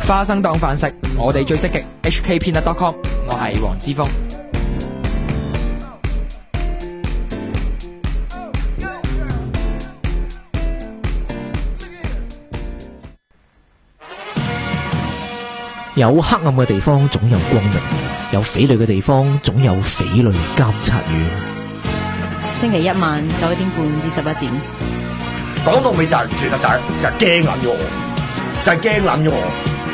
花生當飯食，我哋最積極 hkpeanut.com， 我係黃之鋒。 有黑暗嘅地方總有光明，有匪類嘅地方總有匪類監察院。 星期一晚9點半至11點。 講到尾就係、其實就係驚撚咗我，就係驚撚咗我。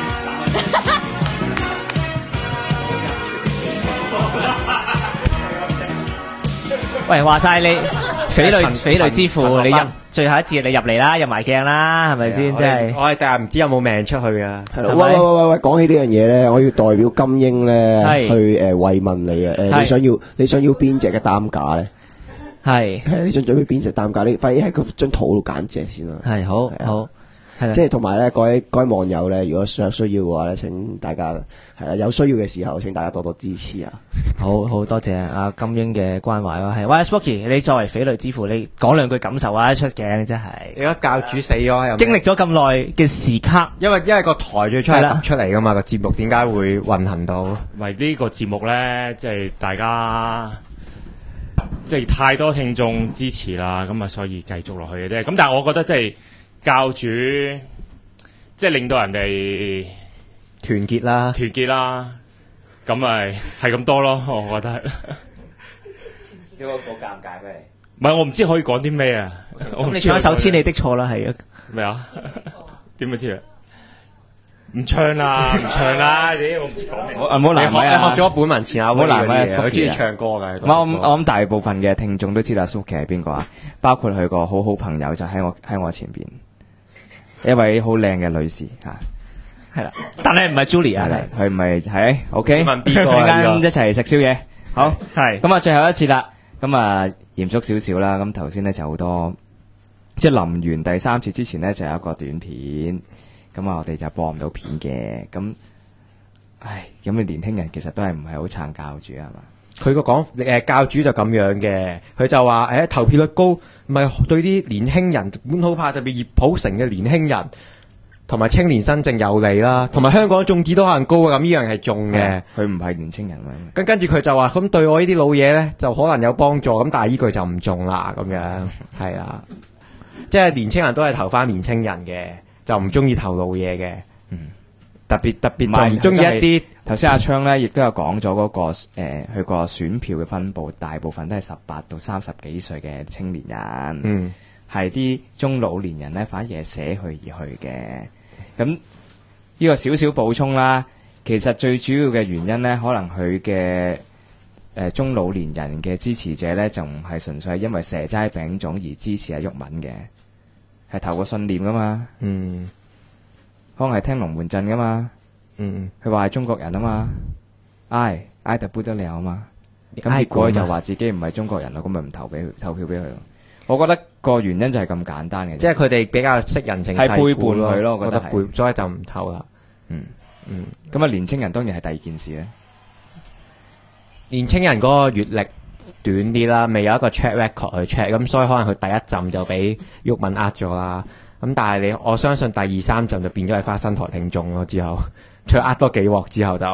喂，話晒你匪類之父，你入最後一節你入嚟啦，入埋鏡啦，係咪先？即係我哋第日唔知有冇命出去啊！ 係咯，喂，講起呢樣嘢咧，我要代表金英咧去慰問你啊！你想要邊隻嘅擔架咧？ 係你想準備邊隻擔架？你快啲喺嗰張圖度揀隻先啦。 係好，係啦。 即係同埋咧，各位網友咧，如果有需要嘅話咧，請大家係啦，有需要嘅時候，請大家多多支持啊！ 好多謝阿金英嘅關懷咯，係。喂 Smoky， 你作為匪類之父，你講兩句感受啊！出鏡真係， 而家教主死咗， 經歷咗咁耐嘅時刻， 因為個台最初係揼出嚟噶嘛，個節目點解會運行到？ 為呢個節目咧，即係大家即係太多聽眾支持啦，咁啊所以繼續落去嘅啫。咁但係我覺得即係教主即係令到人哋團結啦， 咁咪係咁多咯，我覺得。 有個尷尬咩？ 唔係我唔知可以講啲咩啊！ 咁你唱一首《天你的錯》啦，係啊？ 咩啊？點樣知啊？唔唱啦，我唔知講咩。 唔好難為啊！ 你學咗本文前啊， 唔好難為啊！ 佢中意唱歌嘅。 我諗大部分嘅聽眾都知道 Suki 係邊個啊？包括佢個好朋友就喺我前邊，一位好靚嘅女士嚇。係啦，但係唔係 Julie 啊，佢唔係 OK。 問邊個啊？ 陣間一齊食宵夜，好係。咁啊，最後一次啦，咁啊嚴肅少少啦。咁頭先咧就好多，即係臨完第三次之前咧就有一個短片，咁啊我哋就播唔到片嘅。咁，咁你年輕人其實都係唔係好撐教主係嘛？ 佢個講教主就咁樣嘅，佢就話投票率高，咪對啲年輕人本土派特別熱普城嘅年輕人。同埋青年新政有利啦，同埋香港眾志都可能高啊，咁呢樣係中嘅。 佢唔係年青人咩？ 跟住佢就話咁對我呢啲老嘢咧就可能有幫助，咁但係呢句就唔中啦，咁樣係啊，即係年青人都係投翻年青人嘅，就唔中意投老嘢嘅。特別就唔中意一啲。 頭先阿昌咧亦都有講咗嗰個佢個選票嘅分佈，大部分都係18到30幾歲嘅青年人。係啲中老年人咧，反而係捨去而去嘅。咁呢個少少補充啦。其實最主要嘅原因咧，可能佢嘅中老年人嘅支持者咧，就唔係純粹係因為蛇齋餅粽而支持阿毓民嘅，係投個信念噶嘛。可能係聽龍門陣噶嘛。佢話係中國人啊嘛，挨得不得了啊嘛。咁結果就話自己唔係中國人咯，咁咪唔投票俾佢咯。我覺得個原因就係咁簡單嘅， 即係佢哋比較識人情世故， 係背叛佢咯，我覺得背，所以就唔投啦。 咁啊，年青人當然係第二件事咧。 年青人嗰個閱歷短啲啦，未有一個 track record 去 check，咁所以可能佢第一陣就俾毓民呃咗啦。咁但係我相信第二三陣就變咗係花生台聽眾咯。之後再呃多幾鑊之後就。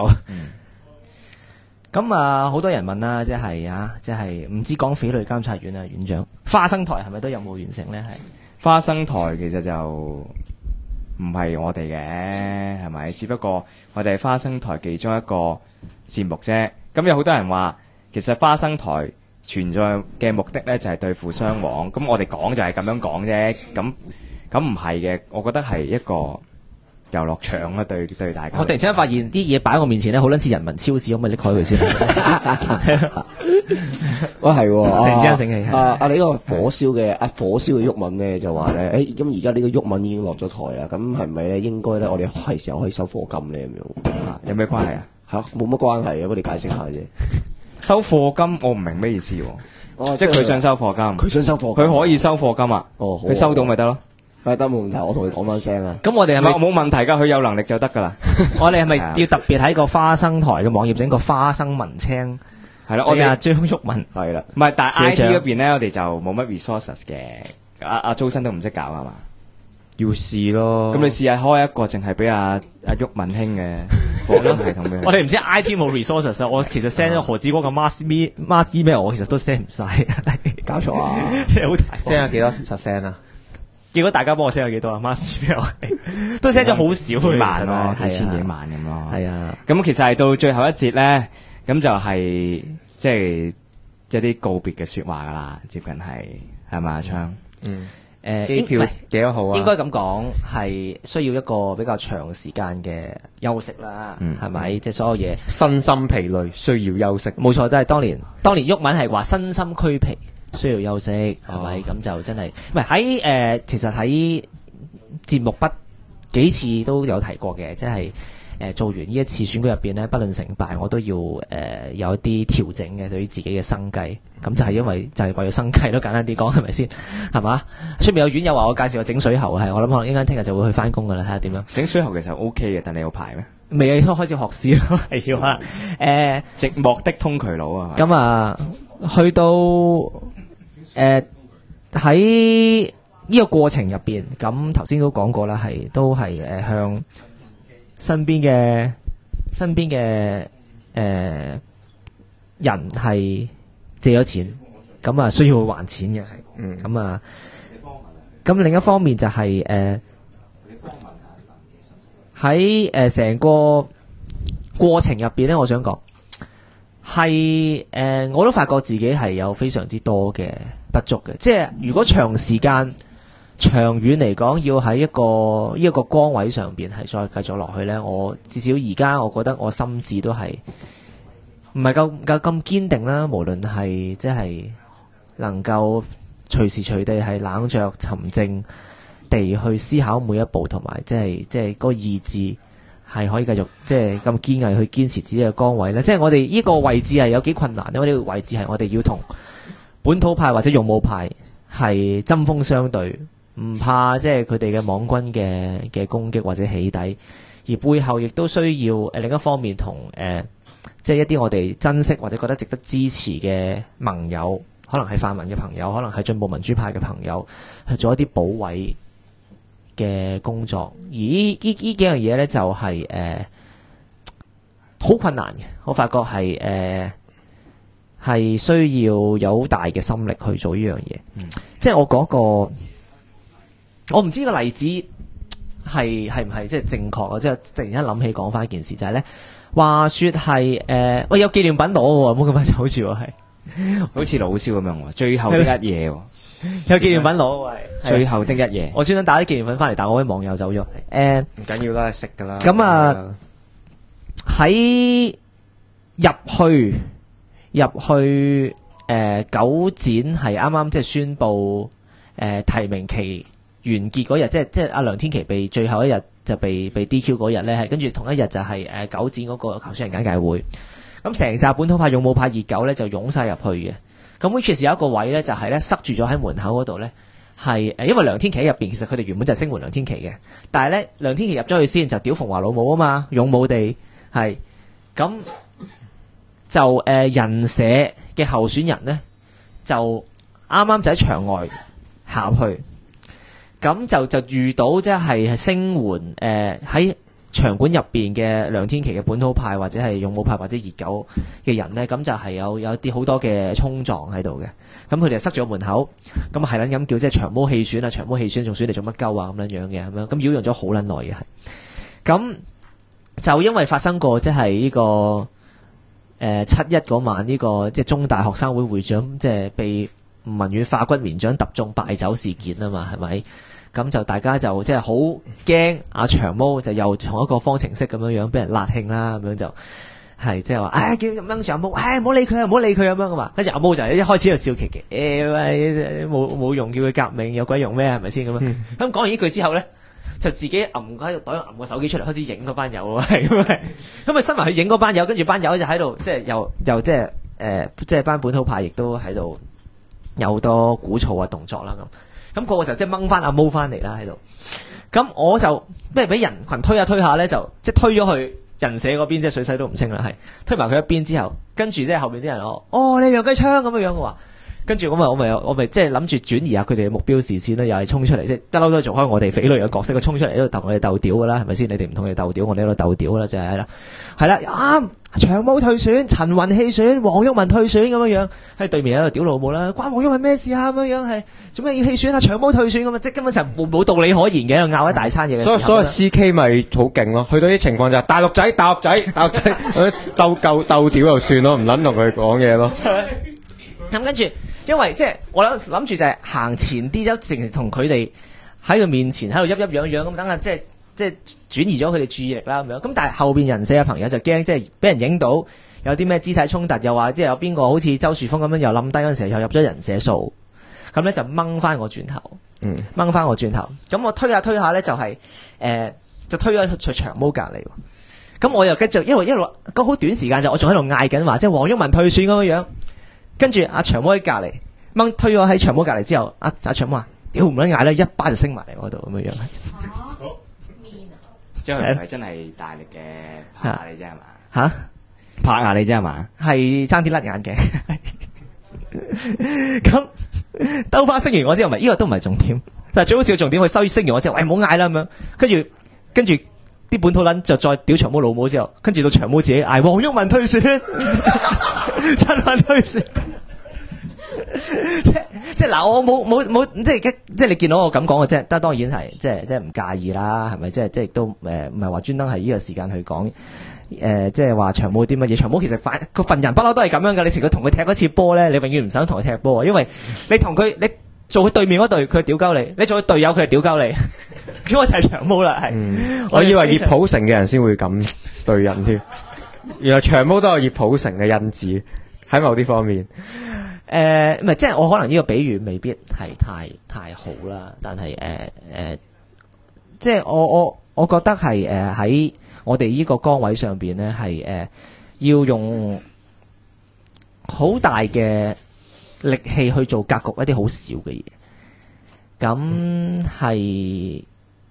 咁啊，好多人問啦，即係唔知講匪類監察院啊，院長花生台係咪都有冇完成咧？係花生台其實就唔係我哋嘅，係咪？只不過我哋係花生台其中一個節目啫。咁有好多人話，其實花生台存在嘅目的咧就係對付雙簧。咁我哋講就係咁樣講啫。咁唔係嘅，我覺得係一個遊樂場啦，對大家。 我突然之間發現啲嘢擺喺我面前咧，好撚似人民超市，可唔可以拎開佢先？ 哇，係喎！ 突然之間醒起， 你呢個火燒嘅毓民咧就話咧，咁而家呢個毓民已經落咗台啦，咁係咪咧應該咧我哋係時候可以收課金咧咁樣？ 有咩關係啊？ 冇乜關係啊，我哋解釋下啫。 收課金我唔明咩意思喎？即係佢想收課金， 佢想收課金， 佢可以收課金啊？佢收到咪得咯？ 得冇問題，我同佢講翻聲啊。 咁我哋係咪冇問題㗎？佢有能力就得㗎啦。 我哋係咪要特別喺個花生台嘅網頁整個花生文青？ 係啦，我哋張毓民係啦。 唔係，但係 I T 嗰邊咧，我哋就冇乜 resources 嘅。阿周生都唔識搞係嘛？ 要試咯。 咁你試下開一個淨係俾阿鬱文興嘅課金系統俾我哋唔知 I T 冇 resources 啊，我其實 send 咗何志光嘅 mass email， 我其實都 send 唔晒， 搞錯啊！ 即係好大鑊。 send 咗幾多%啊？ 結果大家幫我 send 咗幾多啊 ？mass email 都 send 咗好少， 幾萬咯， 其實係幾千幾萬咁咯。 係啊， 咁其實係到最後一節咧，咁就係即係一啲告別嘅說話噶啦，接近係嘛阿昌？ 機票幾多號啊？ 應該咁講係需要一個比較長時間嘅休息啦，係咪？即係所有嘢身心疲累，需要休息。 冇錯，都係當年鬱文係話身心俱疲，需要休息，係咪？咁就真係唔係喺其實喺節目不幾次都有提過嘅，即係做完呢一次選舉入邊咧，不論成敗，我都要有一啲調整嘅對於自己嘅生計。咁就係因為就係為咗生計咯，簡單啲講係咪先？係嘛？出面有院友話我介紹我整水喉，係我諗可能應該聽日就會去翻工噶啦，睇下點樣。 整水喉其實 O K 嘅，但你有排咩？ 未啊，都開始學試咯，係要可能寂寞的通渠佬啊！ 咁啊，去到喺呢個過程入邊，咁頭先都講過啦，都係向身邊嘅人係借咗錢，咁啊需要還錢嘅，咁啊，咁另一方面就係喺成個過程入邊咧，我想講係我都發覺自己係有非常之多嘅不足嘅，即係如果長時間長遠嚟講，要喺一個崗位上邊係再繼續落去呢，我至少而家我覺得我心智都係唔係夠咁堅定啦。無論係即係能夠隨時隨地係冷着沉靜地去思考每一步，同埋即係個意志係可以繼續即係咁堅毅去堅持自己嘅崗位呢。即係我哋呢個位置係有幾困難呢？呢個位置係我哋要同本土派或者勇武派係針鋒相對。唔怕即係佢哋嘅網軍嘅攻擊或者起底，而背後亦都需要另一方面同即係一啲我哋珍惜或者覺得值得支持嘅盟友，可能係泛民嘅朋友，可能係進步民主派嘅朋友，去做一啲保衛嘅工作。而呢幾樣嘢呢，就係好困難嘅，我發覺係需要有好大嘅心力去做呢樣嘢。即係我講個。我唔知個例子係唔係即係正確啊！即係突然間諗起講翻一件事，就係咧話說係喂有紀念品攞喎，唔好咁快走住喎，係好似老蕭咁樣喎。最後的一夜喎， 有紀念品攞喎， 最後的一夜。 我專登打啲紀念品翻嚟，但係我啲網友走咗。 唔緊要啦，識噶啦。 咁啊喺入去九展係啱啱即係宣布提名期完結嗰日，即係阿梁天琦被最後一日就被 DQ 嗰日咧，係跟住同一日就係九展嗰個候選人簡介會。咁成紮本土派、勇武派、熱狗咧就湧晒入去嘅。咁 which is 有一個位咧就係咧塞住咗喺門口嗰度咧，係因為梁天琦喺入邊，其實佢哋原本就係聲援梁天琦嘅，但係咧梁天琦入咗去先就屌馮華老母啊嘛，勇武地係咁就人社嘅候選人咧就啱啱就喺場外下去。咁就遇到即係聲援喺場館入邊嘅梁天琦嘅本土派或者係勇武派或者熱狗嘅人呢，咁就係有啲好多嘅衝撞喺度嘅。咁佢哋塞咗門口，咁係撚咁叫即係長毛棄選啊，長毛棄選仲選嚟做乜鳩啊咁樣嘅咁樣，咁擾攘咗好撚耐嘅係。咁就因為發生過即係呢個7·1嗰晚呢個即係中大學生會會長即係被吳文遠化骨綿掌揼中敗走事件啊嘛，係咪？咁就大家就即係好驚阿長毛就又從一個方程式咁樣樣俾人辣興啦，咁樣就係即係話，叫掹長毛，唔好理佢啊，唔好理佢咁樣噶嘛。跟住阿毛就一開始就笑騎騎，冇用，叫佢革命有鬼用咩？係咪先咁樣？咁講完呢句之後咧，就自己揞喺度袋揞個手機出嚟，開始影嗰班友啊，係咁啊，新聞去影嗰班友，跟住班友就喺度即係又即係即係班本土派亦都喺度有好多鼓噪啊動作啦咁。咁個時候即係掹翻阿毛翻嚟啦喺度，咁我就咩俾人群推下推下咧，就即係推咗去人社嗰邊，即係水洗都唔清啦，係推埋佢一邊之後，跟住即係後邊啲人你楊繼昌咁樣嘅話， 跟住我咪即係諗住轉移下佢哋嘅目標視線啦，又係衝出嚟，即係不嬲都做開我哋匪類嘅角色，佢衝出嚟喺度同我哋鬥屌噶啦，係咪先？你哋唔同佢哋鬥屌，我哋喺度鬥屌噶啦，就係啦，係啦，啱長毛退選，陳雲棄選，黃毓民退選咁樣樣，喺對面喺度屌老母啦，關黃毓民咩事啊？咁樣樣係做咩要棄選啊？長毛退選咁啊，即係根本就冇道理可言嘅，喺度拗一大餐嘢嘅時候。 所以 CK 咪好勁咯，去到啲情況就係大陸仔鬥屌就算咯，唔撚同佢講嘢咯。 咁跟住，因為即係我諗住就係行前啲，就成日同佢哋喺佢面前喺度噏樣咁，等下即係轉移咗佢哋注意力啦咁樣。咁但係後邊人社嘅朋友就驚，即係俾人影到有啲咩肢體衝突，又話即係有邊個好似周樹峰咁樣又冧低嗰陣時候又入咗人社數，咁咧就掹翻我轉頭，掹翻我轉頭。咁我推下咧就係就推咗去長毛隔離。咁我又繼續，因為一路咁好短時間就我仲喺度嗌緊話，即係黃毓民退選咁樣。跟住阿長毛喺隔離掹推我喺長毛隔離之後，阿長毛話：屌唔撚嗌啦，一巴就升埋嚟我度咁樣樣。 即係佢唔係真係大力嘅拍下你啫係嘛？ 嚇拍下你啫係嘛？ 係爭啲甩眼嘅。咁兜翻升完我之後，咪呢個都唔係重點，但係最好笑嘅重點，佢升完我之後，喂唔好嗌啦咁樣。跟住啲本土撚就再屌長毛老母之後，跟住到長毛自己嗌黃毓民退選，陳雲退選。即係嗱，我冇即係你見到我咁講嘅啫，但當然係即係唔介意啦，係咪？即係都唔係話專登係呢個時間去講即係話長毛啲乜嘢？長毛其實個份人不嬲都係咁樣噶。你成日同佢踢一次波咧，你永遠唔想同佢踢波，因為你同佢你做佢對面嗰隊，佢屌鳩你；你做佢隊友，佢係屌鳩你。咁我就係長毛啦，係。 我以為葉普成嘅人先會咁對人添，原來長毛都有葉普成嘅因子喺某啲方面。 唔係，即係我可能呢個比喻未必係太好啦，但係即係我覺得係喺我哋呢個崗位上邊咧，係要用好大嘅力氣去做格局一啲好少嘅嘢，咁係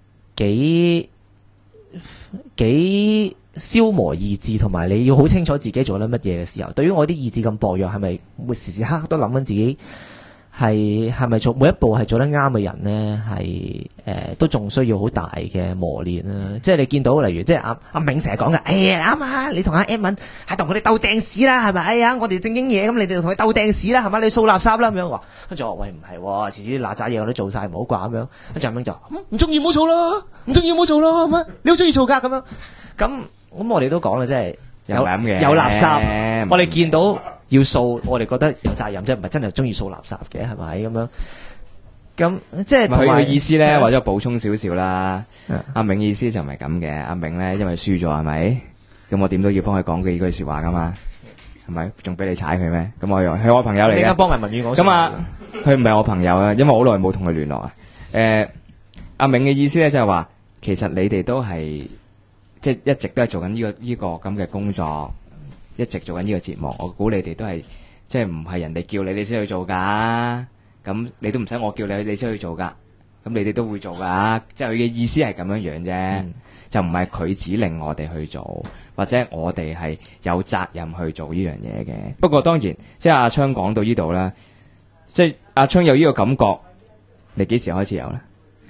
幾消磨意志，同埋你要好清楚自己做緊乜嘢嘅時候，對於我啲意志咁薄弱，係咪會時時刻刻都諗緊自己係咪做每一步係做得啱嘅人呢？係都仲需要好大嘅磨練啦。即係你見到例如即係阿明成日講嘅，哎呀啱啊，你同阿 M 文係同佢哋鬥掟屎啦，係咪？哎呀，我哋正經嘢，咁你哋同佢鬥掟屎啦，係咪？你掃垃圾啦咁樣話，跟住我話喂，唔係，遲啲嗱喳嘢我都做晒，唔好掛咁樣。跟住阿明就唔中意唔好做咯，唔中意唔好做咯，係咪？你好中意做㗎咁樣咁我哋都講啦，即係有垃圾，我哋見到要掃，我哋覺得有責任，即係唔係真係中意掃垃圾嘅，係咪咁樣？咁即係佢嘅意思咧，或者補充少少啦。阿明意思就唔係咁嘅，阿明咧因為輸咗係咪？咁我點都要幫佢講幾句說話噶嘛，係咪？仲俾你踩佢咩？咁我又係我朋友嚟嘅， 你而家幫埋文宇講。 咁佢唔係我朋友啊，因為我好耐冇同佢聯絡啊。阿明嘅意思咧就係話，其實你哋都係。即係一直都係做緊呢個咁嘅工作，一直做緊呢個節目。我估你哋都係即係唔係人哋叫你先去做㗎。咁你都唔使我叫你先去做㗎。咁你哋都會做㗎。即係佢嘅意思係咁樣樣啫，就唔係佢指令我哋去做，或者我哋係有責任去做呢樣嘢嘅。不過當然，即係阿昌講到呢度啦，即係阿昌有呢個感覺，你幾時開始有咧？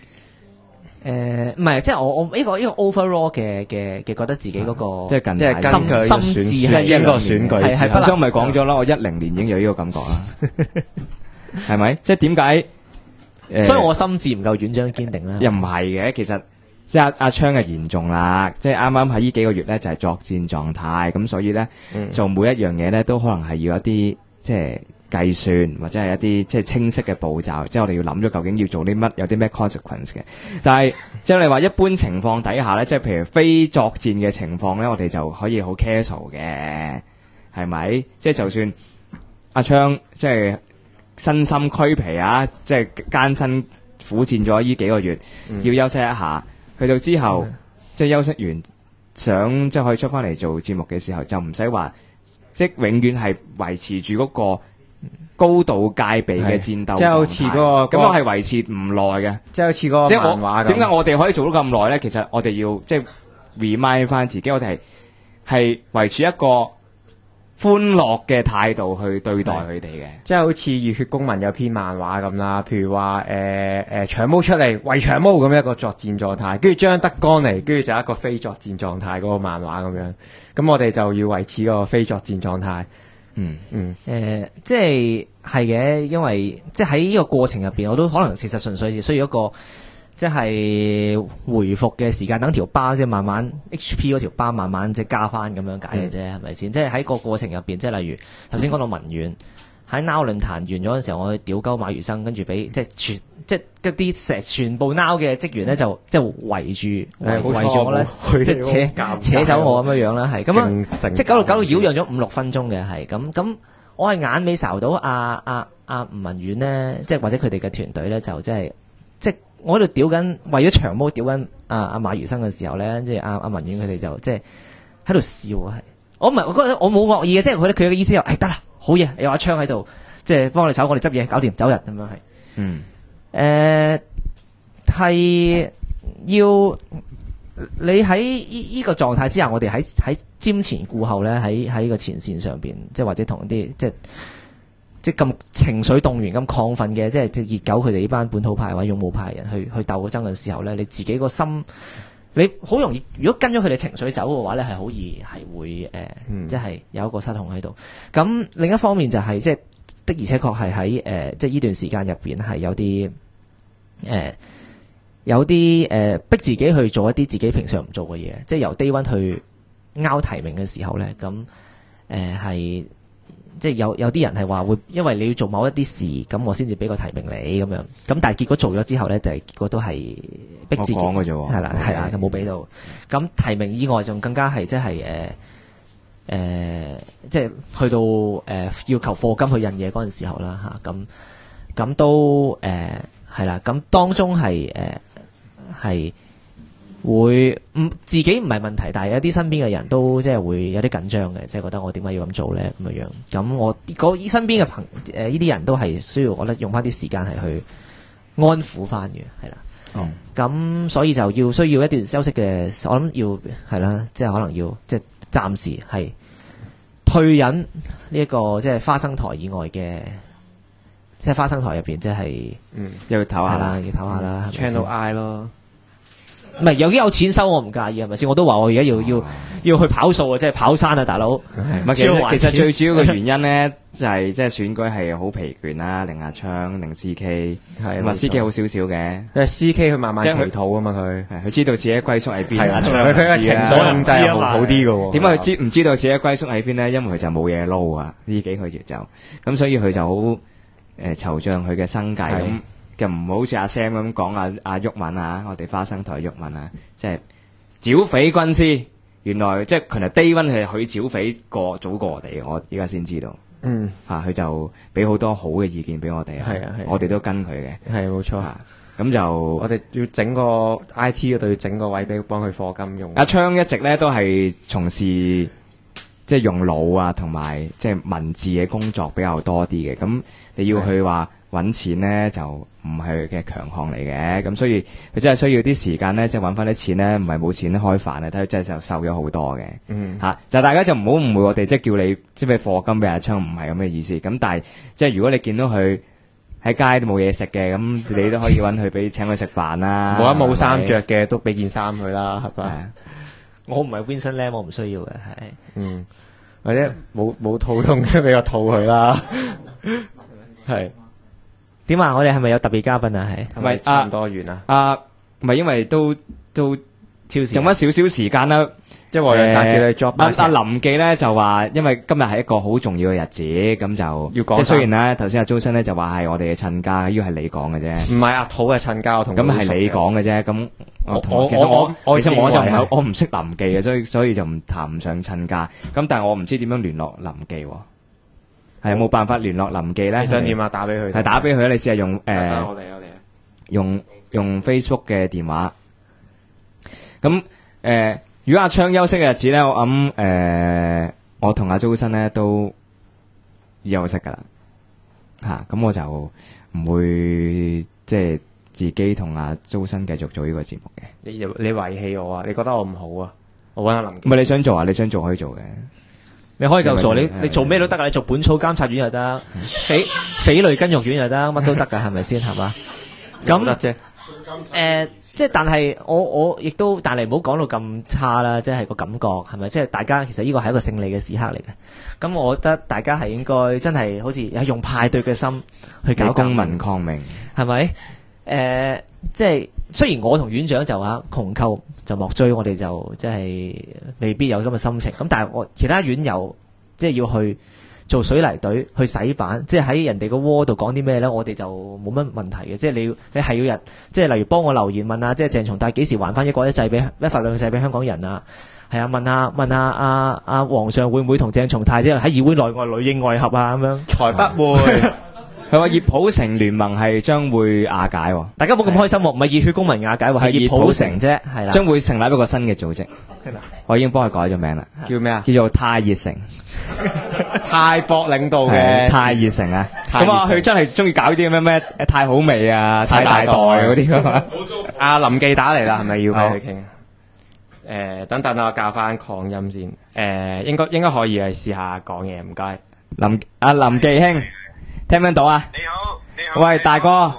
唔係，即係我呢個 overall 嘅覺得自己嗰個即係近排心智係一個選舉， 係阿昌咪講咗啦，我10年已經有呢個感覺啦，係咪？即係點解？ 所以我心智唔夠軟張堅定啦。 又唔係嘅，其實即係阿昌嘅嚴重啦，即係啱啱喺呢幾個月咧就係作戰狀態，咁所以咧做每一樣嘢咧都可能係要一啲即係。計算或者係一啲即係清晰嘅步驟，即係我哋要諗咗究竟要做啲乜，有啲咩 consequence 嘅。但係即係你話一般情況底下咧，即係譬如非作戰嘅情況咧，我哋就可以好 casual 嘅，係咪？即係就算阿昌即係身心俱疲啊，即係艱辛苦戰咗呢幾個月，要休息一下，去到之後即係休息完，想即係可以出翻嚟做節目嘅時候，就唔使話即係永遠係維持住嗰個高度戒備嘅戰鬥， 即係好似嗰個咁，我係維持唔耐嘅， 即係好似嗰個漫畫咁。 點解我哋可以做到咁耐咧？其實我哋要即係 remind 翻自己，我哋係維持一個歡樂嘅態度去對待佢哋嘅。 即係好似熱血公民有篇漫畫咁啦，譬如話長毛出嚟為長毛咁一個作戰狀態，跟住張德江嚟，跟住就一個非作戰狀態嗰個漫畫咁樣。咁我哋就要維持個非作戰狀態。 即係嘅，因為即係喺呢個過程入邊，我都可能其實純粹需要一個即係回復嘅時間，等條巴即係慢慢 HP 嗰條巴慢慢即係加翻咁樣解嘅啫，係咪先？即係喺個過程入邊，即係例如頭先講到文遠喺 Now 論壇完咗嘅時候，我去屌鳩馬如生，跟住俾即係一啲全部 Now 嘅職員咧就即係圍住我咧，即係扯走我咁樣啦，係咁樣，即係搞到擾攘咗5-6分鐘嘅，係咁。我係眼尾睄到吳文遠咧，即係或者佢哋嘅團隊咧，就即係我喺度屌緊，為咗長毛屌緊阿馬如生嘅時候咧，即係阿文遠佢哋就即係喺度笑係。我覺得我冇惡意嘅，即係佢嘅意思又得啦，好嘢，有把槍喺度，即係幫我哋手，我哋執嘢搞掂走人咁樣係。係要你喺呢個狀態之下，我哋喺瞻前顧後咧，喺個前線上邊，即係或者同啲即係咁情緒動員、咁亢奮嘅，即係熱狗佢哋呢班本土派或者勇武派人去鬥個爭嘅時候咧，你自己個心，你好容易，如果跟咗佢哋情緒走嘅話咧，係好易係會即係有一個失控喺度。咁另一方面就係即係的而且確係喺即係呢段時間入邊係有啲逼自己去做一啲自己平常唔做嘅嘢，即係由 Day One 去拗提名嘅時候咧，咁係即係有啲人係話會因為你要做某一啲事，咁我先至俾個提名你咁樣，咁但係結果做咗之後咧，就係結果都係逼自己講嘅啫喎， 係啦，就冇俾到。咁提名以外，仲更加係即係即係去到要求課金去印嘢嗰陣時候啦嚇，咁都係啦，咁當中係會自己唔係問題，但係有啲身邊嘅人都即係會有啲緊張嘅，即係覺得我點解要咁做咧咁樣。咁我身邊嘅呢啲人都係需要我覺得用翻啲時間係去安撫翻嘅，係啦。咁所以就需要一段休息嘅，我諗要係啦，即係可能要即係暫時係退隱呢一個即係花生台以外嘅。即係花生台入邊，即係又要唞下啦， 要唞下啦。 Channel I 咯， 唔係有錢收，我唔介意係咪先？我都話我而家要去跑數啊，即係跑山啊，大佬。 唔係其實最主要嘅原因咧，就係即係選舉係好疲倦啦，令阿昌，令 CK， 咁啊 CK 好少少嘅， 因為 CK 佢慢慢祈禱啊嘛，佢知道自己歸宿喺邊。 係啦，佢嘅情緒控制好啲嘅喎。 點解佢唔知道自己歸宿喺邊咧？因為佢就冇嘢撈啊，呢幾個月就咁，所以佢就好。惆悵佢嘅生計咁，就唔好似阿 Sam 咁講阿毓民啊，我哋花生台毓民啊，即係剿匪軍師，原來即係佢係 Day One 係佢剿匪早過我哋，我依家先知道。佢就俾好多好嘅意見俾我哋，我哋都跟佢嘅， 係冇錯。 咁就我哋要整個 IT 嗰度要整個位俾幫佢課金用。 阿昌一直咧都係從事即係用腦啊，同埋即係文字嘅工作比較多啲嘅。咁你要去話揾錢咧，就唔係佢嘅強項嚟嘅。咁所以佢真係需要啲時間咧，即係揾翻啲錢咧，唔係冇錢開飯啊。睇佢真係就瘦咗好多嘅。就大家就唔好誤會我哋，即係叫你即係課金俾阿昌，唔係咁嘅意思。咁但係即係如果你見到佢喺街都冇嘢食嘅，咁你都可以揾佢請佢食飯啦。 冇衫着嘅都俾件衫佢啦，係咪？ 我唔係 Vincent Lam， 我唔需要嘅，係。 或者冇肚痛，即係俾個肚佢啦。係點啊？我哋係咪有特別嘉賓啊？係咪差唔多完啊？ 唔係因為都超時， 剩翻少少時間啦。 因為帶住你 job。 阿林記咧就話，因為今日係一個好重要嘅日子，咁就要講。 即係雖然咧，頭先阿周生咧就話係我哋嘅親家，呢個係你講嘅啫。 唔係阿土嘅親家，我同咁係你講嘅啫。咁其實我就唔係我唔識林記嘅，所以就談唔上親家。咁但係我唔知點樣聯絡林記，係有冇辦法聯絡林記咧？ 你想點啊？打俾佢。 係打俾佢，你試下用我哋用 Facebook 嘅電話。咁如果阿昌休息嘅日子咧，我諗我同阿周生咧都休息噶啦，咁我就唔會即係自己同阿周生繼續做呢個節目嘅。 你遺棄我啊？你覺得我唔好啊？我揾阿林。 唔係你想做啊？你想做可以做嘅。 你可以夠傻， 係咪你做咩都得噶，你做本草監察院又得，匪類根肉院又得，乜都得噶，係咪先係嘛？咁得啫。 即係但係我亦都，但係唔好講到咁差啦，即係個感覺係咪？即係大家其實呢個係一個勝利嘅時刻嚟嘅。咁我覺得大家係應該真係好似用派對嘅心去搞公民抗命， 係咪？即係雖然我同院長就窮寇就莫追，我哋就即係未必有咁嘅心情。咁但係我其他院友即係要去做水泥隊去洗版，即係喺人哋個窩度講啲咩咧，我哋就冇乜問題嘅。即係你係要即係例如幫我留言問啊，即係鄭松泰幾時還翻一國一制俾一法兩制俾香港人啊？係啊，問下阿皇上會唔會同鄭松泰即係喺議會內外裏應外合啊？咁樣才不會。佢話熱普城聯盟係將會瓦解喎， 大家冇咁開心喎，唔係熱血公民瓦解喎，係熱普城啫，係啦， 將會成立一個新嘅組織。我已經幫佢改咗名啦， 叫咩啊？ 叫做太熱城， 泰博領導嘅太熱城啊！ 太熱城咁啊，佢真係中意搞啲咩太好味啊、太大袋嗰啲噶嘛。 阿林記打嚟啦，係咪要俾佢傾？等等我教翻擴音先。應該可以係試下講嘢，唔該。 林記兄，聽唔聽到啊？ 你好，你好。 喂，大哥，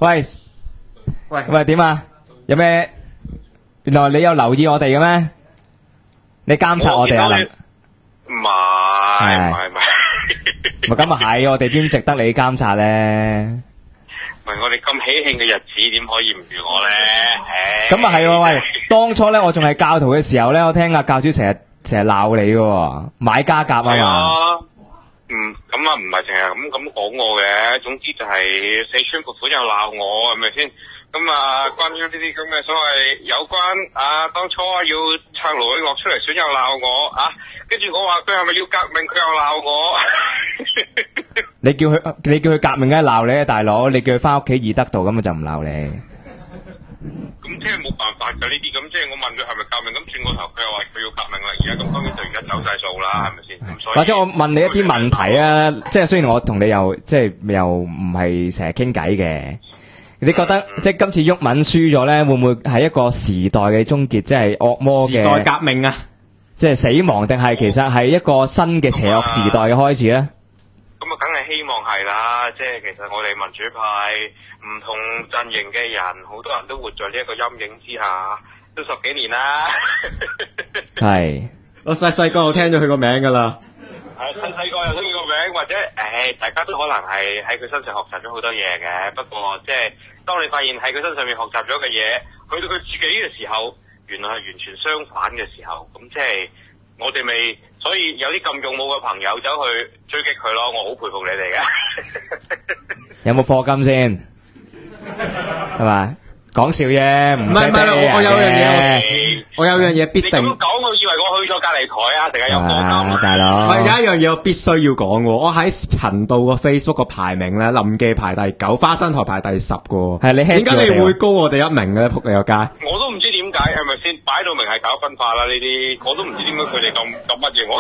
喂，點啊？有咩？原來你有留意我哋嘅咩？你監察我哋啊？ 唔係， 咪咁啊係，我哋邊值得你監察咧？ 唔係我哋咁喜慶嘅日子，點可以唔預我咧？ 咁啊係喎，喂！當初咧，我仲係教徒嘅時候咧，我聽阿教主成日鬧你嘅，買家甲啊嘛。 咁啊唔係淨係咁講我嘅，總之就係四川撥款又鬧我，係咪先？咁啊，關於呢啲咁嘅所謂有關當初要撐盧永樂出嚟選又鬧我啊，跟住我話佢係咪要革命，佢又鬧我。 你叫佢革命梗係鬧你啊，大佬！你叫佢翻屋企義德度，咁就唔鬧你。 咁即係冇辦法㗎呢啲，咁即係我問佢係咪革命，咁轉個頭佢又話佢要革命啦，而家咁當然就而家走晒數啦，係咪先？ 或者我問你一啲問題啊，即係雖然我同你又唔係成日傾偈嘅，你覺得即係今次毓民輸咗咧，會唔會係一個時代嘅終結，即係惡魔嘅時代革命啊？ 即係死亡，定係其實係一個新嘅邪惡時代嘅開始咧？ 咁啊，梗係希望係啦，即係其實我哋民主派唔同陣營嘅人，好多人都活在呢一個陰影之下，都10幾年啦。 係。 我細個就聽咗佢個名噶啦。 細個又中意個名，或者大家都可能係喺佢身上學習咗好多嘢嘅。不過即係當你發現喺佢身上面學習咗嘅嘢，去到佢自己嘅時候，原來係完全相反嘅時候，咁即係我哋未，所以有啲咁勇武嘅朋友走去追擊佢咯，我好佩服你哋嘅。 有冇課金先？係咪？講笑啫，唔係， 我有樣嘢必定。 你咁講，我以為我去咗隔離台啊，成日有課金。 大佬， 有一樣嘢我必須要講喎，我喺陳道個 Facebook 個排名咧，林記排第9，花生台排第10個。係你點解你會高我哋一名嘅咧？仆你個街！ 我都唔知點解，係咪先？擺到明係搞分化啦呢啲，我都唔知點解佢哋咁乜嘢我。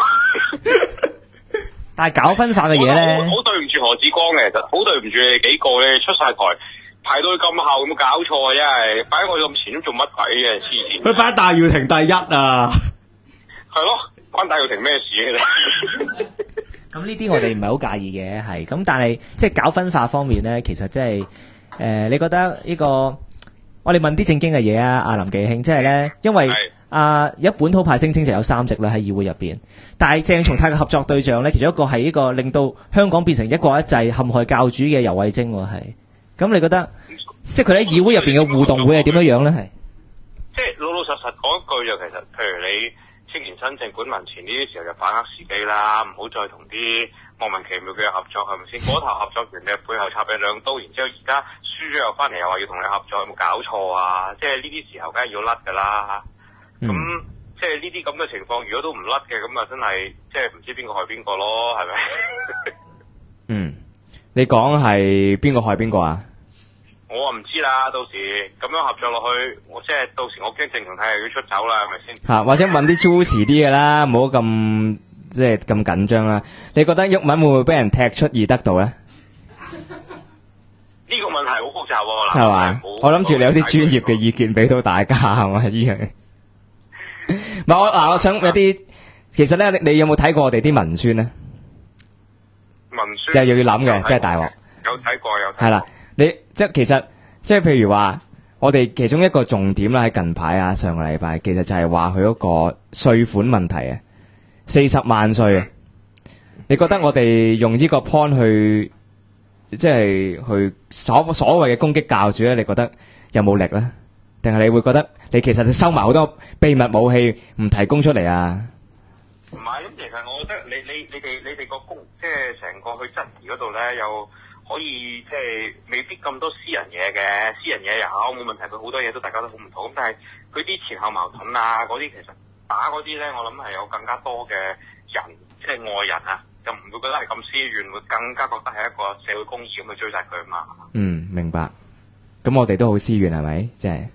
但係搞分化嘅嘢咧， 好對唔住何志光嘅，其實好對唔住你哋幾個咧，出晒台排到咁後，有冇搞錯啊？真係擺我咁前都做乜鬼嘅？黐線！ 佢擺戴耀廷第1啊！ 係咯，關戴耀廷咩事嘅咧？ 咁呢啲我哋唔係好介意嘅，係咁，但係即係搞分化方面咧，其實即係你覺得呢個我哋問啲正經嘅嘢啊，阿林記兄，即係咧，因為而家本土派聲稱就有3席啦喺議會入邊，但係鄭松泰嘅合作對象咧，其中一個係呢個令到香港變成一國一制陷害教主嘅游蕙禎喎，係。咁你覺得即係佢喺議會入邊嘅互動會係點樣樣咧？係即係老老實實講一句就其實，譬如你青年新政管民前呢啲時候就把握時機啦，唔好再同啲莫名其妙嘅合作，係咪先？嗰頭合作完你背後插你2刀，然之後而家輸咗又翻嚟又話要同你合作，有冇搞錯啊？即係呢啲時候梗係要甩噶啦。咁即係呢啲咁嘅情況，如果都唔甩嘅，咁啊真係即係唔知邊個害邊個咯，係咪？ 你講係邊個害邊個啊？ 我唔知啦，到時咁樣合作落去，我即係到時我驚鄭松泰又要出走啦，係咪先？ 或者問啲 juicy 啲嘅啦，唔好咁即係咁緊張啦。你覺得毓民會唔會俾人踢出義德度咧？ 呢個問題好複雜喎， 係嘛？我諗住你有啲專業嘅意見俾到大家係嘛？呢樣。唔係我想有啲其實咧，你有冇睇過我哋啲文宣咧？ 文宣又要諗嘅，真係大鑊。 有睇過。 係啦，你即係其實即係譬如話，我哋其中一個重點啦，喺近排啊，上個禮拜其實就係話佢嗰個稅款問題啊，40萬稅啊。你覺得我哋用呢個 point 去即係去所謂嘅攻擊教主咧？你覺得有冇力咧？定係你會覺得你其實收埋好多秘密武器唔提供出嚟啊？ 唔係，咁其實我覺得你哋個公即係成個去質疑嗰度咧，又可以即係未必咁多私人嘢嘅，私人嘢又好冇問題，佢好多嘢都大家都好唔妥。咁但係佢啲前後矛盾啊，嗰啲其實打嗰啲咧，我諗係有更加多嘅人，即係外人啊，就唔會覺得係咁私怨，會更加覺得係一個社會公義咁去追殺佢啊嘛。 明白。咁我哋都好私怨係咪？即係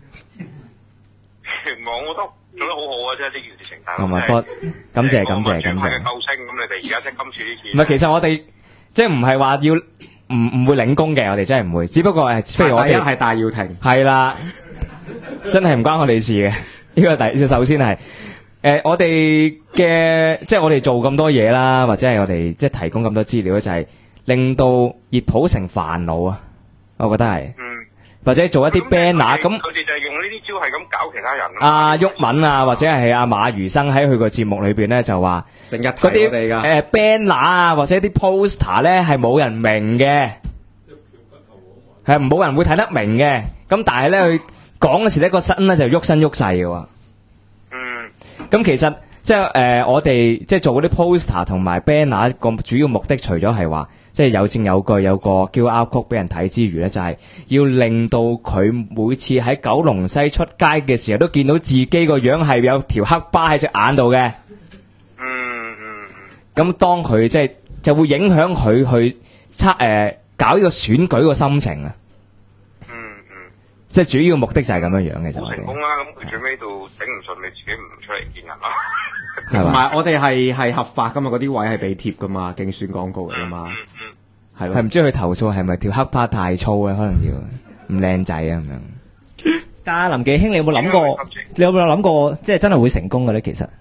我都做得好好啊！即係呢件事情，但係感謝。 係嘅救星咁，你哋而家即係今次呢次。 唔係，其實我哋即係唔係話要唔會領功嘅，我哋真係唔會。只不過譬如我哋係戴耀廷， 係啦，真係唔關我哋事嘅。呢個首先係我哋嘅即係我哋做咁多嘢啦，或者係我哋即係提供咁多資料咧，就係令到熱普城煩惱啊！我覺得係。或者做一啲 banner 咁， 佢哋就係用呢啲招係咁搞其他人。 阿毓民啊，或者係阿馬餘生喺佢個節目裏邊咧，就話成日嗰啲 banner 啊，或者啲 poster 咧係冇人明嘅，係冇人會睇得明嘅。咁但係咧，佢講嘅時咧個身咧就喐身喐勢嘅喎。咁其實即係我哋即係做嗰啲 poster 同埋 banner 個主要目的，除咗係話，即係有證有據，有個 QR code 俾人睇之餘咧，就係要令到佢每次喺九龍西出街嘅時候，都見到自己個樣係有條黑疤喺隻眼度嘅。咁當佢即係就會影響佢去搞呢個選舉個心情啊。即係主要目的就係咁樣樣嘅就我哋。 成功啦！咁佢最尾到頂唔順，你自己唔出嚟見人啦。 同埋我哋係合法噶嘛，嗰啲位係俾貼噶嘛，競選廣告嚟噶嘛。係咯。 係唔知佢投訴係咪條黑疤太粗咧？可能要唔靚仔啊咁樣。但係林記兄，你有冇諗過？你有冇諗過？即係真係會成功嘅咧？其實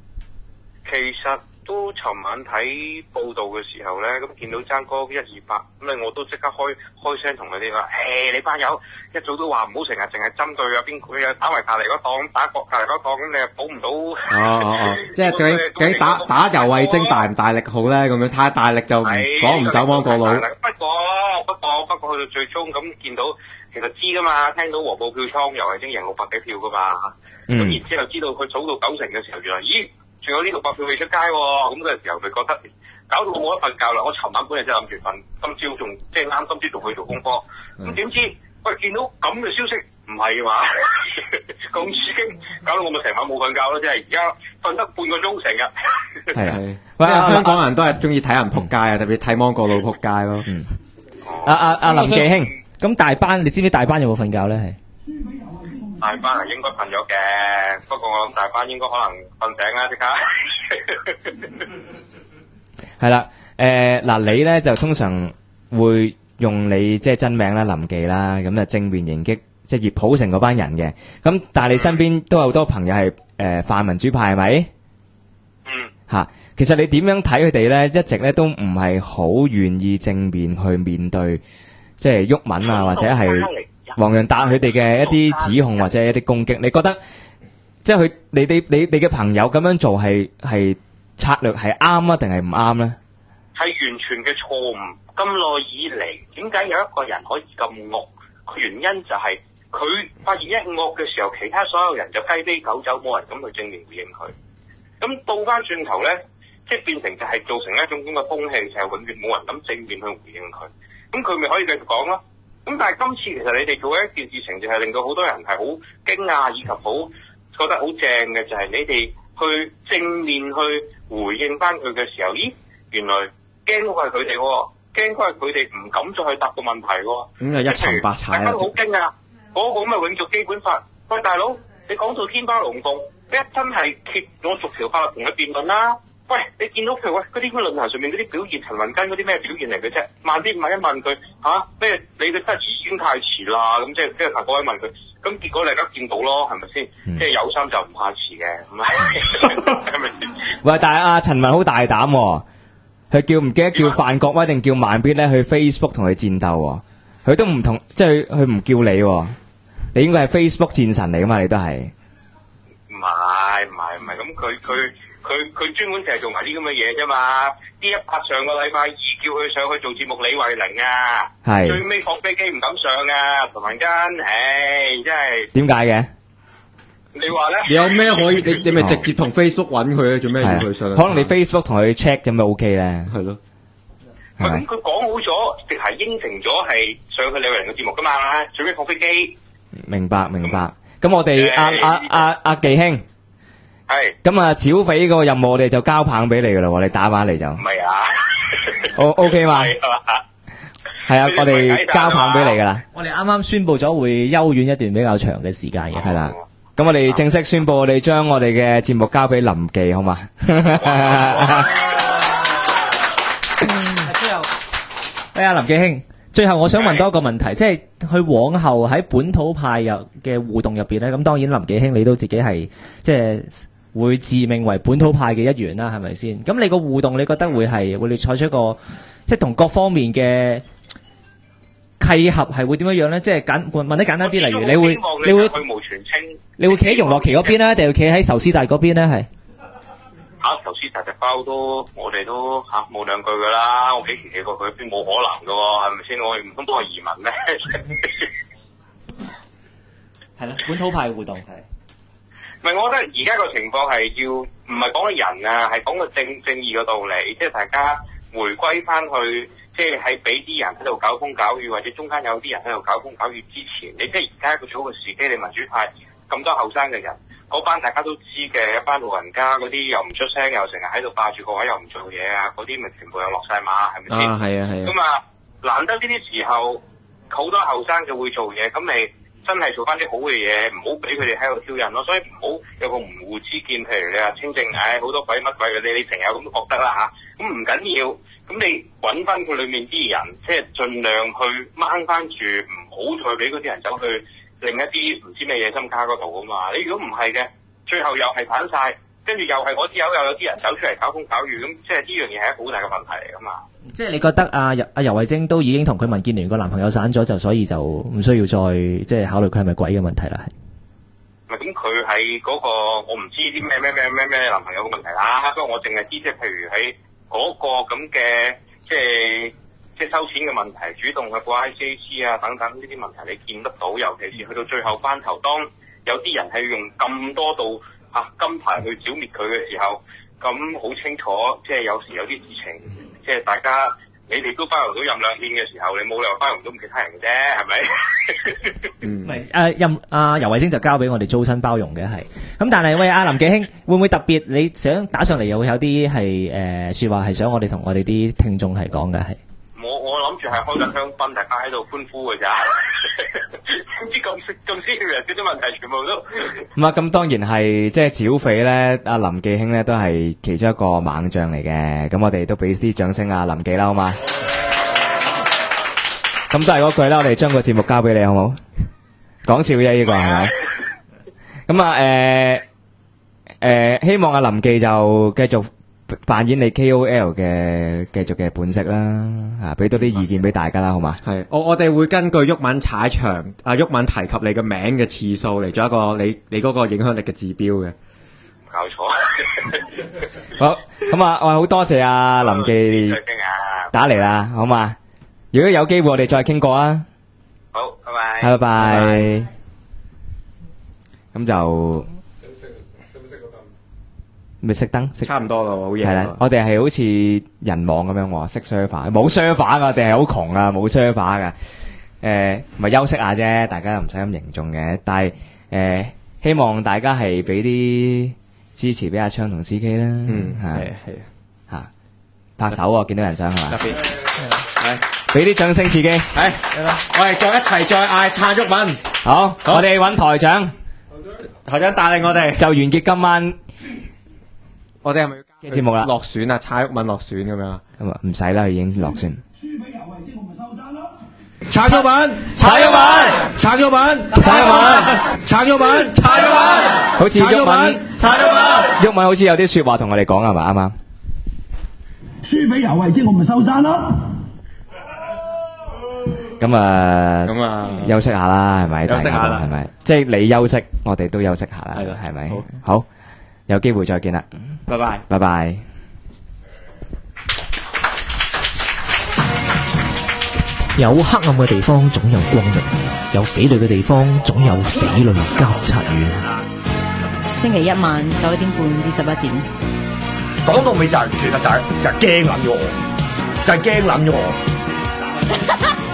都尋晚睇報道嘅時候咧，咁見到爭嗰128，咁咧我都即刻開聲同佢哋話：你班友一早都話唔好成日淨係針對啊邊個啊打埋隔離嗰檔，打隔離嗰檔，咁你又補唔到。 即係究竟打游蕙禎大唔大力好咧？咁樣太大力就講唔走芒過路。 不過去到最終咁見到，其實知噶嘛，聽到黃埔票倉游蕙禎贏600幾票噶嘛，咁然之後知道佢數到90%嘅時候，原來咦？仲有呢600票未出街喎，咁嗰陣時候佢覺得搞到我冇得瞓覺啦。我尋晚本嚟真係諗住瞓，今朝仲即係啱今朝仲去做功課，咁點知喂見到咁嘅消息唔係嘛？咁刺激，搞到我咪成晚冇瞓覺咯，即係而家瞓得半個鐘成日。 係，喂，香港人都係中意睇人撲街啊，特別睇芒果佬撲街咯。 阿林記兄，咁大班你知唔知大班有冇瞓覺咧？係。 大班係應該瞓咗嘅，不過我諗大班應該可能瞓醒啦，即刻。 係啦，嗱你咧就通常會用你即係真名啦，林記啦，咁就正面迎擊即係熱普城嗰班人嘅。咁但係你身邊都有好多朋友係泛民主派係咪？嚇，其實你點樣睇佢哋咧？一直咧都唔係好願意正面去面對，即係毓民啊，或者係黃洋達佢哋嘅一啲指控或者一啲攻擊，你覺得即係佢你嘅朋友咁樣做係策略係啱啊，定係唔啱咧？ 係完全嘅錯誤。咁耐以嚟，點解有一個人可以咁惡？個原因就係佢發現一惡嘅時候，其他所有人就雞飛狗走，冇人咁去正面回應佢。咁倒翻轉頭咧，即係變成就係造成一種咁嘅風氣，就係永遠冇人咁正面去回應佢。咁佢咪可以繼續講咯？咁但係今次其實你哋做一件事情，就係令到好多人係好驚訝，以及好覺得好正嘅，就係你哋去正面去回應翻佢嘅時候，咦，原來驚嗰個係佢哋，驚嗰係佢哋唔敢再去答個問題喎。 咁就一沉百踩啊！ 大家都好驚訝，嗰個咁嘅永續基本法，喂大佬，你講到天花龍鳳，一真係揭咗逐條法律同佢辯論啦。喂，你見到佢嗰啲論壇上面嗰啲表現，陳雲根嗰啲咩表現嚟嘅啫？慢啲問一問佢嚇咩？你嘅質疑已經太遲啦，咁即係各位問佢咁結果你而家見到咯，係咪先？即係有心就唔怕遲嘅，唔係係咪先？ 喂，但係阿陳雲好大膽喎，佢叫唔記得叫范國威定叫慢必咧去 Facebook 同佢戰鬥喎，佢都唔同，即係佢唔叫你喎，你應該係 Facebook 戰神嚟噶嘛，你都係。 唔係，咁佢專門就係做埋啲咁嘅嘢啫嘛。呢上個禮拜二叫佢上去做節目，李慧玲啊， 係最尾放飛機唔敢上啊，同民間，唉，真係點解嘅？ 你話咧？ 你有咩可以？你咪直接同 Facebook 揾佢啊？做咩要佢上？ 可能你 Facebook 同佢 check 咁咪 OK 咧？ 係咯。 咁佢講好咗，直係應承咗係上去李慧玲嘅節目噶嘛，最尾放飛機。 明白。咁我哋阿技兄。 係。 咁啊，剿匪嗰個任務我哋就交棒俾你噶啦喎，你打返嚟就。 唔係啊。 OK 嘛？係啊，我哋交棒俾你噶啦。 我哋啱啱宣布咗會休院一段比較長嘅時間嘅。 係啦。咁我哋正式宣布，我哋將我哋嘅節目交俾林記，好嘛？ 最後，林記兄，最後我想問多一個問題，即係去往後喺本土派嘅互動入邊咧，咁當然林記兄你都自己係即係會自命為本土派嘅一員啦，係咪先？咁你個互動，你覺得會你採取一個即係同各方面嘅契合係會點樣咧？即係問得簡單啲，例如你會去無全清， 你會企喺容樂琪嗰邊咧，定係企喺壽司大嗰邊咧？係壽司大隻包我哋都冇兩句噶啦，我幾時企過佢邊冇可能噶喎，係咪先？我哋唔通幫佢移民咩？ 係啦，本土派互動係。 唔係，我覺得而家個情況係要唔係講個人啊，係講個正義嘅道理，即係大家回歸翻去，即係喺俾啲人喺度搞風搞雨，或者中間有啲人喺度搞風搞雨之前，你即係而家一個好嘅時機，你民主派咁多後生嘅人，嗰班大家都知嘅一班老人家嗰啲又唔出聲，又成日喺度霸住個位又唔做嘢啊，嗰啲咪全部又落晒馬，係咪先？ 係啊。 咁啊，難得呢啲時候，好多後生就會做嘢，咁你真係做翻啲好嘅嘢，唔好俾佢哋喺度挑釁咯。所以唔好有個模糊之見，譬如你話清正，好多鬼乜鬼嘅，你成日咁覺得啦嚇。咁唔緊要，咁你揾翻佢裏面啲人，即係盡量去掹翻住，唔好再俾嗰啲人走去另一啲唔知咩嘢心卡嗰度啊嘛。你如果唔係嘅，最後又係反晒，跟住又係嗰啲又有啲人走出嚟搞風搞雨，咁即係呢樣嘢係一個好大嘅問題嚟噶嘛。即係你覺得阿游蕙禎都已經同佢民建聯個男朋友散咗，就所以就唔需要再即係考慮佢係咪鬼嘅問題啦。 係咪咁佢係嗰個我唔知啲咩男朋友嘅問題啦。不過我淨係知即係譬如喺嗰個咁嘅即係收錢嘅問題，主動去報 ICAC 啊等等呢啲問題你見得到，尤其是去到最後關頭，當有啲人係用咁多道金牌去剿滅佢嘅時候，咁好清楚，即係有時有啲事情，即係大家你哋都包容到任兩片嘅時候，你冇理由包容到其他人嘅啫，係咪？ 唔係游蕙禎就交俾我哋租身包容嘅係，咁但係喂林記兄會唔會特別你想打上嚟又會有啲係説話係想我哋同我哋啲聽眾係講嘅係？ 我諗住係開緊香檳，大家喺度歡呼嘅咋，點知咁 serious 嗰啲問題全部都唔係咁，當然係即係剿匪咧。阿林記兄咧都係其中一個猛將嚟嘅，咁我哋都俾啲掌聲啊林記啦，好嘛？咁都係嗰句啦，我哋將個節目交俾你，好冇？講笑啫，呢個係咪？咁希望阿林記就繼續扮演你 KOL 嘅繼續嘅本色啦，俾多啲意見俾大家啦，好嘛？ 係，我哋會根據毓民踩場，毓民提及你嘅名嘅次數嚟做一個你嗰個影響力嘅指標嘅。 搞錯。 好，咁我好多謝阿林記打嚟啦，好嘛？如果有機會我哋再傾過啊。 好，拜拜。 拜拜。咁就。咪熄燈， 差唔多咯，好嘢。 係啦，我哋係好似人網咁樣喎，熄 server，冇 server 噶，定係好窮啊，冇 server 噶。咪休息下啫，大家又唔使咁凝重嘅。但係希望大家係俾啲支持俾阿昌同 CK 啦。係嚇，拍手啊！見到人想係嘛？特別係俾啲掌聲自己。係， 我哋再一齊再嗌撐毓民。 好，我哋揾台長， 台長帶領我哋就完結今晚。 我哋係咪嘅節目啦？ 落選啊，蔡毓民落選咁樣。 咁啊，唔使啦，已經落選。 輸俾游蕙禎，我咪收山咯。 撐咗板， 撐咗板， 撐咗板， 撐咗板， 撐咗板， 撐咗板，好似撐咗板， 撐咗板，毓民好似有啲說話同我哋講係嘛？啱啱？ 輸俾游蕙禎，我咪收山咯。 咁啊，休息下啦，係咪？ 休息下啦大家都係咪？即係你休息，我哋都休息下啦， 係咯係咪？好，有機會再見啦， 拜拜。 拜拜。 有黑暗嘅地方總有光明，有匪類嘅地方總有匪類監察院。 星期一晚9點半至11點。 講到尾就係其實就係驚撚咗我，就係驚撚咗我。